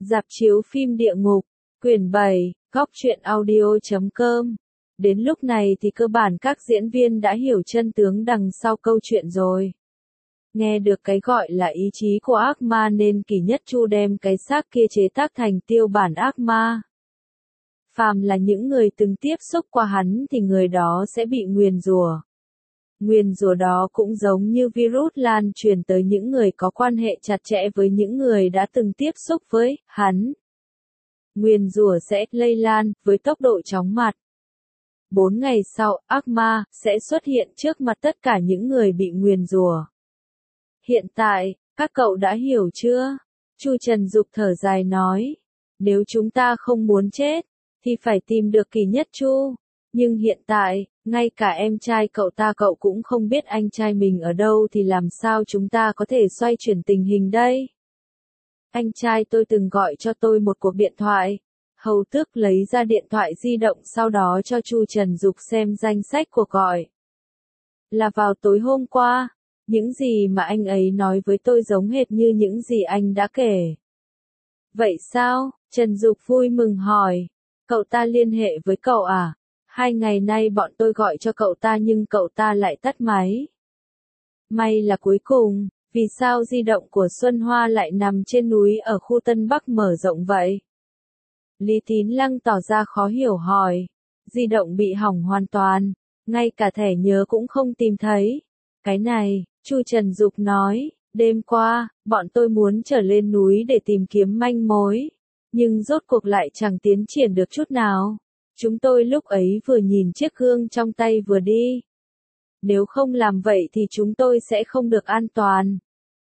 Rạp chiếu phim địa ngục, quyển 7, góc truyện audio.com. Đến lúc này thì cơ bản các diễn viên đã hiểu chân tướng đằng sau câu chuyện rồi. Nghe được cái gọi là ý chí của ác ma nên Kỳ Nhất Chu đem cái xác kia chế tác thành tiêu bản ác ma. Phàm là những người từng tiếp xúc qua hắn thì người đó sẽ bị nguyền rủa. Nguyền rủa đó cũng giống như virus lan truyền tới những người có quan hệ chặt chẽ với những người đã từng tiếp xúc với hắn. Nguyền rủa sẽ lây lan với tốc độ chóng mặt. 4 ngày sau, ác ma sẽ xuất hiện trước mặt tất cả những người bị nguyền rủa. Hiện tại, các cậu đã hiểu chưa? Chu Trần Dục thở dài nói. Nếu chúng ta không muốn chết, thì phải tìm được Kỳ Nhất Chu. Nhưng hiện tại, ngay cả em trai cậu cũng không biết anh trai mình ở đâu thì làm sao chúng ta có thể xoay chuyển tình hình đây? Anh trai tôi từng gọi cho tôi một cuộc điện thoại. Hầu Tước lấy ra điện thoại di động sau đó cho Chu Trần Dục xem danh sách cuộc gọi. Là vào tối hôm qua, những gì mà anh ấy nói với tôi giống hệt như những gì anh đã kể. Vậy sao? Trần Dục vui mừng hỏi. Cậu ta liên hệ với cậu à? 2 ngày nay bọn tôi gọi cho cậu ta nhưng cậu ta lại tắt máy. May là cuối cùng, vì sao di động của Xuân Hoa lại nằm trên núi ở khu Tân Bắc mở rộng vậy? Lý Tín Lăng tỏ ra khó hiểu hỏi. Di động bị hỏng hoàn toàn, ngay cả thẻ nhớ cũng không tìm thấy. Cái này, Chu Trần Dục nói, đêm qua, bọn tôi muốn trở lên núi để tìm kiếm manh mối. Nhưng rốt cuộc lại chẳng tiến triển được chút nào. Chúng tôi lúc ấy vừa nhìn chiếc gương trong tay vừa đi. Nếu không làm vậy thì chúng tôi sẽ không được an toàn.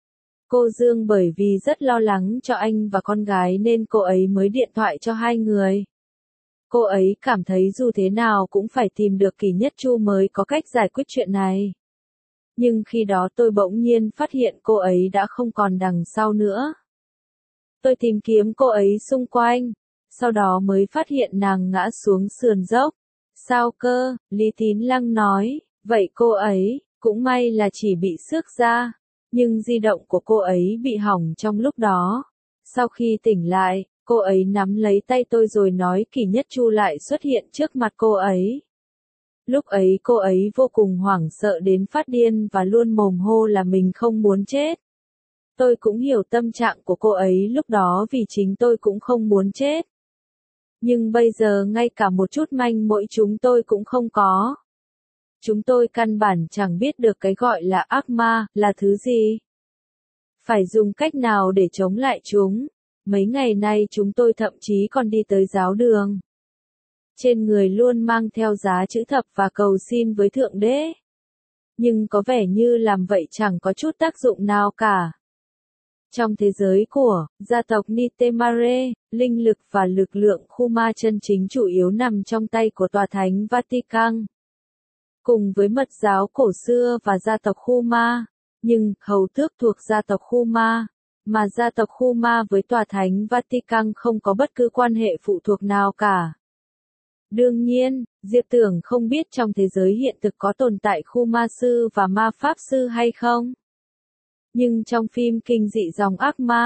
Cô Dương bởi vì rất lo lắng cho anh và con gái nên cô ấy mới điện thoại cho hai người. Cô ấy cảm thấy dù thế nào cũng phải tìm được Kỳ Nhất Chu mới có cách giải quyết chuyện này. Nhưng khi đó tôi bỗng nhiên phát hiện cô ấy đã không còn đằng sau nữa. Tôi tìm kiếm cô ấy xung quanh, sau đó mới phát hiện nàng ngã xuống sườn dốc. Sao cơ? Lý Tín Lăng nói, vậy cô ấy, cũng may là chỉ bị xước da, nhưng di động của cô ấy bị hỏng trong lúc đó. Sau khi tỉnh lại, cô ấy nắm lấy tay tôi rồi nói Kỳ Nhất Chu lại xuất hiện trước mặt cô ấy. Lúc ấy cô ấy vô cùng hoảng sợ đến phát điên và luôn mồm hô là mình không muốn chết. Tôi cũng hiểu tâm trạng của cô ấy lúc đó vì chính tôi cũng không muốn chết. Nhưng bây giờ ngay cả một chút manh mối chúng tôi cũng không có. Chúng tôi căn bản chẳng biết được cái gọi là ác ma là thứ gì. Phải dùng cách nào để chống lại chúng. Mấy ngày nay chúng tôi thậm chí còn đi tới giáo đường. Trên người luôn mang theo giá chữ thập và cầu xin với Thượng Đế. Nhưng có vẻ như làm vậy chẳng có chút tác dụng nào cả. Trong thế giới của gia tộc Nitemare, linh lực và lực lượng khu ma chân chính chủ yếu nằm trong tay của Tòa Thánh Vatican. Cùng với mật giáo cổ xưa và gia tộc khu ma, nhưng Hầu Tước thuộc gia tộc khu ma, mà gia tộc khu ma với Tòa Thánh Vatican không có bất cứ quan hệ phụ thuộc nào cả. Đương nhiên, Diệp Tưởng không biết trong thế giới hiện thực có tồn tại khu ma sư và ma pháp sư hay không. Nhưng trong phim kinh dị dòng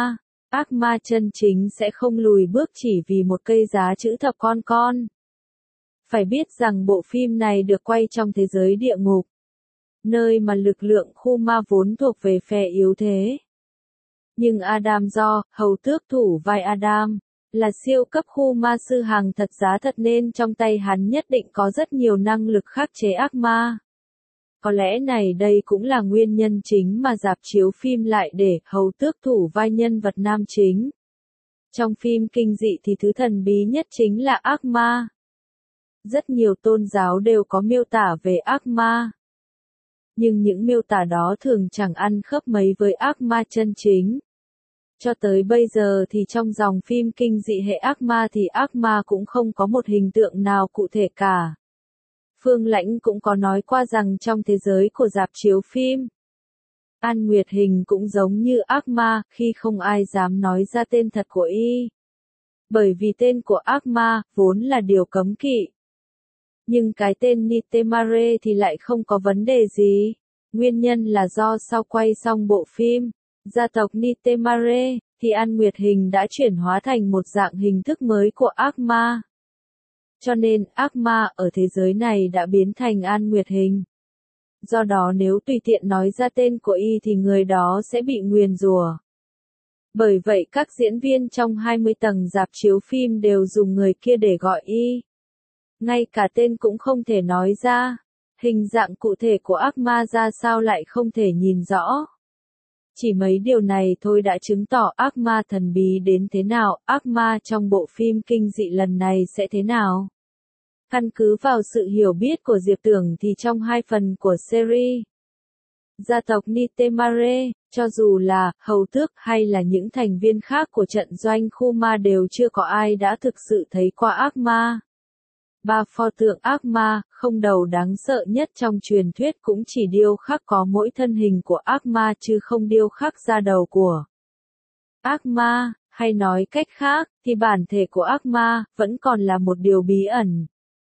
ác ma chân chính sẽ không lùi bước chỉ vì một cây giá chữ thập con. Phải biết rằng bộ phim này được quay trong thế giới địa ngục, nơi mà lực lượng khu ma vốn thuộc về phe yếu thế. Nhưng Adam do, Hầu Tước thủ vai Adam, là siêu cấp khu ma sư hàng thật giá thật nên trong tay hắn nhất định có rất nhiều năng lực khắc chế ác ma. Có lẽ này đây cũng là nguyên nhân chính mà rạp chiếu phim lại để Hầu Tước thủ vai nhân vật nam chính. Trong phim kinh dị thì thứ thần bí nhất chính là ác ma. Rất nhiều tôn giáo đều có miêu tả về ác ma. Nhưng những miêu tả đó thường chẳng ăn khớp mấy với ác ma chân chính. Cho tới bây giờ thì trong dòng phim kinh dị hệ ác ma thì ác ma cũng không có một hình tượng nào cụ thể cả. Phương Lãnh cũng có nói qua rằng trong thế giới của rạp chiếu phim, An Nguyệt Hình cũng giống như ác ma khi không ai dám nói ra tên thật của y. Bởi vì tên của ác ma vốn là điều cấm kỵ. Nhưng cái tên Nitemare thì lại không có vấn đề gì. Nguyên nhân là do sau quay xong bộ phim, gia tộc Nitemare thì An Nguyệt Hình đã chuyển hóa thành một dạng hình thức mới của ác ma. Cho nên, ác ma ở thế giới này đã biến thành An Nguyệt Hình. Do đó nếu tùy tiện nói ra tên của y thì người đó sẽ bị nguyền rủa. Bởi vậy các diễn viên trong 20 tầng rạp chiếu phim đều dùng người kia để gọi y. Ngay cả tên cũng không thể nói ra. Hình dạng cụ thể của ác ma ra sao lại không thể nhìn rõ. Chỉ mấy điều này thôi đã chứng tỏ ác ma thần bí đến thế nào, ác ma trong bộ phim kinh dị lần này sẽ thế nào. Căn cứ vào sự hiểu biết của Diệp Tưởng thì trong 2 phần của series gia tộc Nitemare, cho dù là hầu tước hay là những thành viên khác của trận doanh khu ma đều chưa có ai đã thực sự thấy qua ác ma. 3 pho tượng ác ma, không đầu đáng sợ nhất trong truyền thuyết cũng chỉ điêu khắc có mỗi thân hình của ác ma chứ không điêu khắc ra đầu của ác ma, hay nói cách khác, thì bản thể của ác ma vẫn còn là một điều bí ẩn.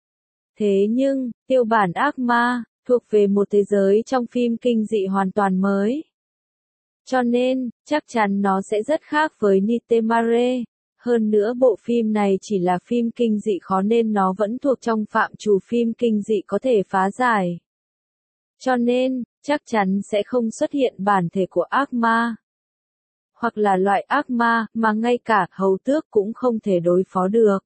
Thế nhưng, tiêu bản ác ma thuộc về một thế giới trong phim kinh dị hoàn toàn mới. Cho nên, chắc chắn nó sẽ rất khác với Nitemare. Hơn nữa bộ phim này chỉ là phim kinh dị khó nên nó vẫn thuộc trong phạm trù phim kinh dị có thể phá giải. Cho nên, chắc chắn sẽ không xuất hiện bản thể của ác ma. Hoặc là loại ác ma mà ngay cả hầu tước cũng không thể đối phó được.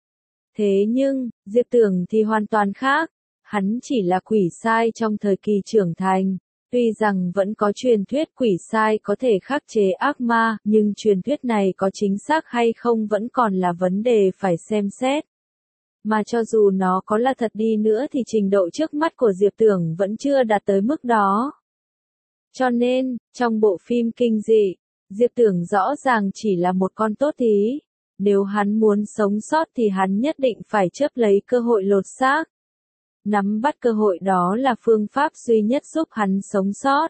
Thế nhưng, Diệp Tưởng thì hoàn toàn khác. Hắn chỉ là quỷ sai trong thời kỳ trưởng thành. Tuy rằng vẫn có truyền thuyết quỷ sai có thể khắc chế ác ma, nhưng truyền thuyết này có chính xác hay không vẫn còn là vấn đề phải xem xét. Mà cho dù nó có là thật đi nữa thì trình độ trước mắt của Diệp Tưởng vẫn chưa đạt tới mức đó. Cho nên, trong bộ phim kinh dị, Diệp Tưởng rõ ràng chỉ là một con tốt thí. Nếu hắn muốn sống sót thì hắn nhất định phải chấp lấy cơ hội lột xác. Nắm bắt cơ hội đó là phương pháp duy nhất giúp hắn sống sót.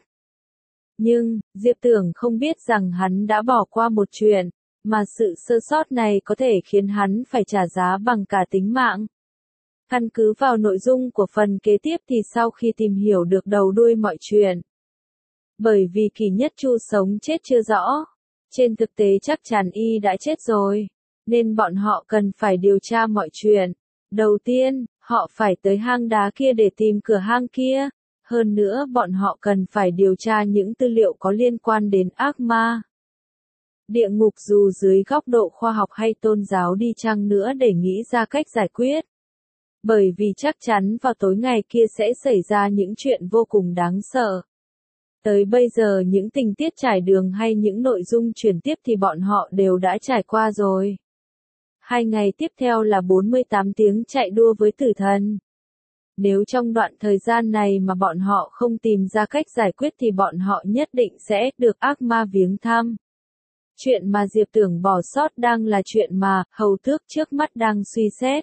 Nhưng, Diệp Tưởng không biết rằng hắn đã bỏ qua một chuyện, mà sự sơ sót này có thể khiến hắn phải trả giá bằng cả tính mạng. Căn cứ vào nội dung của phần kế tiếp thì sau khi tìm hiểu được đầu đuôi mọi chuyện. Bởi vì Kỳ Nhất Chu sống chết chưa rõ, trên thực tế chắc chắn y đã chết rồi, nên bọn họ cần phải điều tra mọi chuyện. Đầu tiên, họ phải tới hang đá kia để tìm cửa hang kia. Hơn nữa bọn họ cần phải điều tra những tư liệu có liên quan đến ác ma. Địa ngục dù dưới góc độ khoa học hay tôn giáo đi chăng nữa để nghĩ ra cách giải quyết. Bởi vì chắc chắn vào tối ngày kia sẽ xảy ra những chuyện vô cùng đáng sợ. Tới bây giờ những tình tiết trải đường hay những nội dung chuyển tiếp thì bọn họ đều đã trải qua rồi. 2 ngày tiếp theo là 48 tiếng chạy đua với tử thần. Nếu trong đoạn thời gian này mà bọn họ không tìm ra cách giải quyết thì bọn họ nhất định sẽ được ác ma viếng thăm. Chuyện mà Diệp Tưởng bỏ sót đang là chuyện mà hầu tước trước mắt đang suy xét.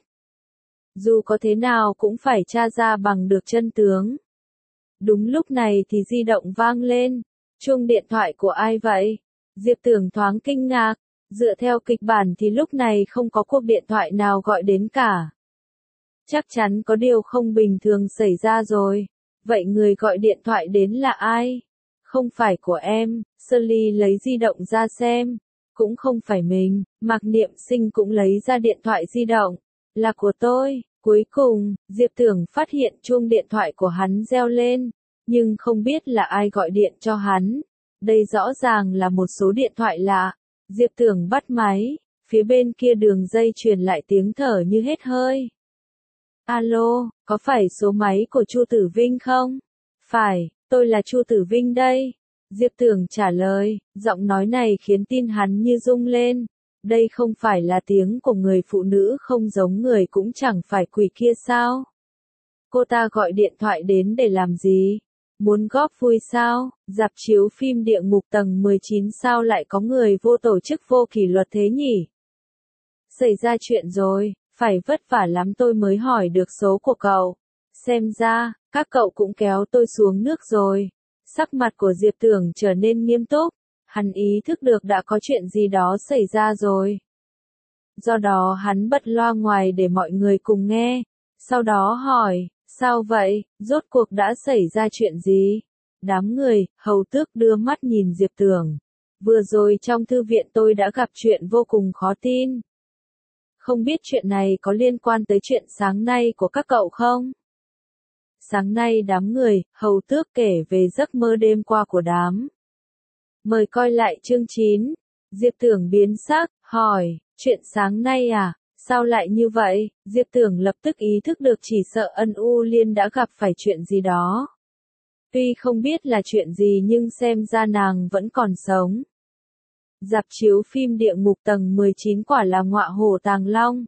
Dù có thế nào cũng phải tra ra bằng được chân tướng. Đúng lúc này thì di động vang lên. Chuông điện thoại của ai vậy? Diệp Tưởng thoáng kinh ngạc. Dựa theo kịch bản thì lúc này không có cuộc điện thoại nào gọi đến cả. Chắc chắn có điều không bình thường xảy ra rồi. Vậy người gọi điện thoại đến là ai? Không phải của em. Shirley lấy di động ra xem. Cũng không phải mình. Mạc Niệm Sinh cũng lấy ra điện thoại di động. Là của tôi. Cuối cùng, Diệp Tưởng phát hiện chuông điện thoại của hắn reo lên. Nhưng không biết là ai gọi điện cho hắn. Đây rõ ràng là một số điện thoại lạ. Diệp Tưởng bắt máy, phía bên kia đường dây truyền lại tiếng thở như hết hơi. Alo, có phải số máy của Chu Tử Vinh không? Phải, tôi là Chu Tử Vinh đây. Diệp Tưởng trả lời, giọng nói này khiến tim hắn như rung lên. Đây không phải là tiếng của người phụ nữ không giống người cũng chẳng phải quỷ kia sao? Cô ta gọi điện thoại đến để làm gì? Muốn góp vui sao? Rạp chiếu phim Địa Ngục tầng 19 sao lại có người vô tổ chức vô kỷ luật thế nhỉ? Xảy ra chuyện rồi, phải vất vả lắm tôi mới hỏi được số của cậu. Xem ra, các cậu cũng kéo tôi xuống nước rồi. Sắc mặt của Diệp Tưởng trở nên nghiêm túc. Hắn ý thức được đã có chuyện gì đó xảy ra rồi. Do đó hắn bật loa ngoài để mọi người cùng nghe. Sau đó hỏi, sao vậy, rốt cuộc đã xảy ra chuyện gì? Đám người, hầu tước đưa mắt nhìn Diệp Tưởng. Vừa rồi trong thư viện tôi đã gặp chuyện vô cùng khó tin. Không biết chuyện này có liên quan tới chuyện sáng nay của các cậu không? Sáng nay đám người, hầu tước kể về giấc mơ đêm qua của đám. Mời coi lại chương 9. Diệp Tưởng biến sắc, hỏi, chuyện sáng nay à? Sao lại như vậy? Diệp Tưởng lập tức ý thức được chỉ sợ Ân U Liên đã gặp phải chuyện gì đó. Tuy không biết là chuyện gì nhưng xem ra nàng vẫn còn sống. Rạp chiếu phim Địa Ngục tầng 19 quả là ngọa hổ tàng long.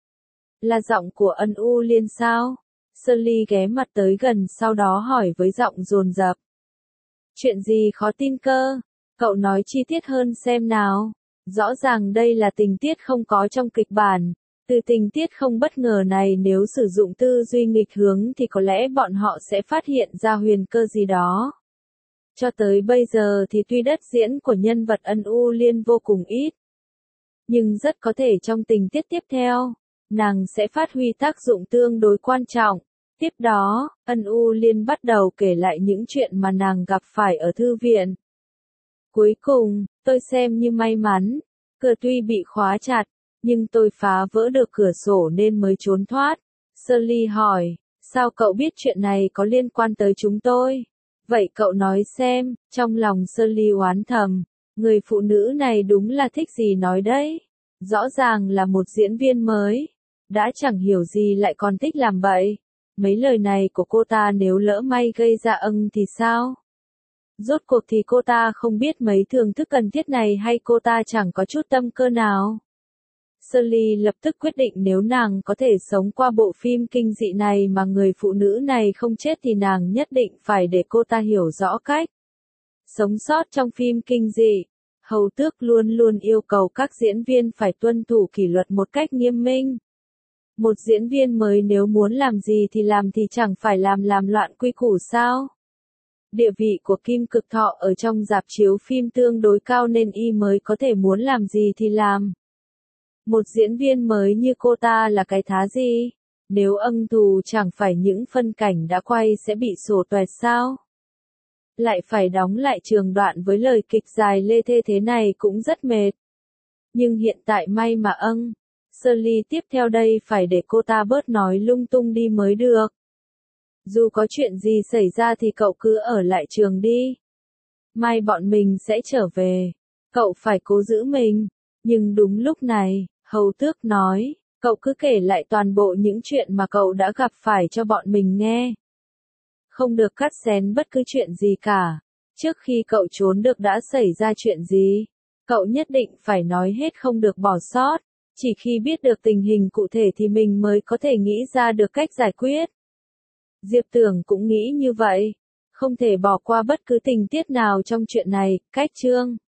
Là giọng của Ân U Liên sao? Sơn Ly ghé mặt tới gần sau đó hỏi với giọng dồn dập. Chuyện gì khó tin cơ? Cậu nói chi tiết hơn xem nào. Rõ ràng đây là tình tiết không có trong kịch bản. Từ tình tiết không bất ngờ này nếu sử dụng tư duy nghịch hướng thì có lẽ bọn họ sẽ phát hiện ra huyền cơ gì đó. Cho tới bây giờ thì tuy đất diễn của nhân vật Ân U Liên vô cùng ít. Nhưng rất có thể trong tình tiết tiếp theo, nàng sẽ phát huy tác dụng tương đối quan trọng. Tiếp đó, Ân U Liên bắt đầu kể lại những chuyện mà nàng gặp phải ở thư viện. Cuối cùng, tôi xem như may mắn. Cửa tuy bị khóa chặt, nhưng tôi phá vỡ được cửa sổ nên mới trốn thoát. Sully hỏi, sao cậu biết chuyện này có liên quan tới chúng tôi? Vậy cậu nói xem, trong lòng Sully oán thầm, người phụ nữ này đúng là thích gì nói đấy. Rõ ràng là một diễn viên mới, đã chẳng hiểu gì lại còn thích làm bậy. Mấy lời này của cô ta nếu lỡ may gây ra ân thì sao? Rốt cuộc thì cô ta không biết mấy thưởng thức cần thiết này hay cô ta chẳng có chút tâm cơ nào? Sully lập tức quyết định nếu nàng có thể sống qua bộ phim kinh dị này mà người phụ nữ này không chết thì nàng nhất định phải để cô ta hiểu rõ cách sống sót trong phim kinh dị. Hầu tước luôn luôn yêu cầu các diễn viên phải tuân thủ kỷ luật một cách nghiêm minh. Một diễn viên mới nếu muốn làm gì thì làm thì chẳng phải làm loạn quy củ sao? Địa vị của Kim Cực Thọ ở trong rạp chiếu phim tương đối cao nên y mới có thể muốn làm gì thì làm. Một diễn viên mới như cô ta là cái thá gì? Nếu ân thù chẳng phải những phân cảnh đã quay sẽ bị sổ toẹt sao? Lại phải đóng lại trường đoạn với lời kịch dài lê thê thế này cũng rất mệt. Nhưng hiện tại may mà Sully tiếp theo đây phải để cô ta bớt nói lung tung đi mới được. Dù có chuyện gì xảy ra thì cậu cứ ở lại trường đi. Mai bọn mình sẽ trở về. Cậu phải cố giữ mình. Nhưng đúng lúc này, hầu tước nói, cậu cứ kể lại toàn bộ những chuyện mà cậu đã gặp phải cho bọn mình nghe. Không được cắt xén bất cứ chuyện gì cả. Trước khi cậu trốn được đã xảy ra chuyện gì? Cậu nhất định phải nói hết không được bỏ sót. Chỉ khi biết được tình hình cụ thể thì mình mới có thể nghĩ ra được cách giải quyết. Diệp Tưởng cũng nghĩ như vậy. Không thể bỏ qua bất cứ tình tiết nào trong chuyện này, cách chương.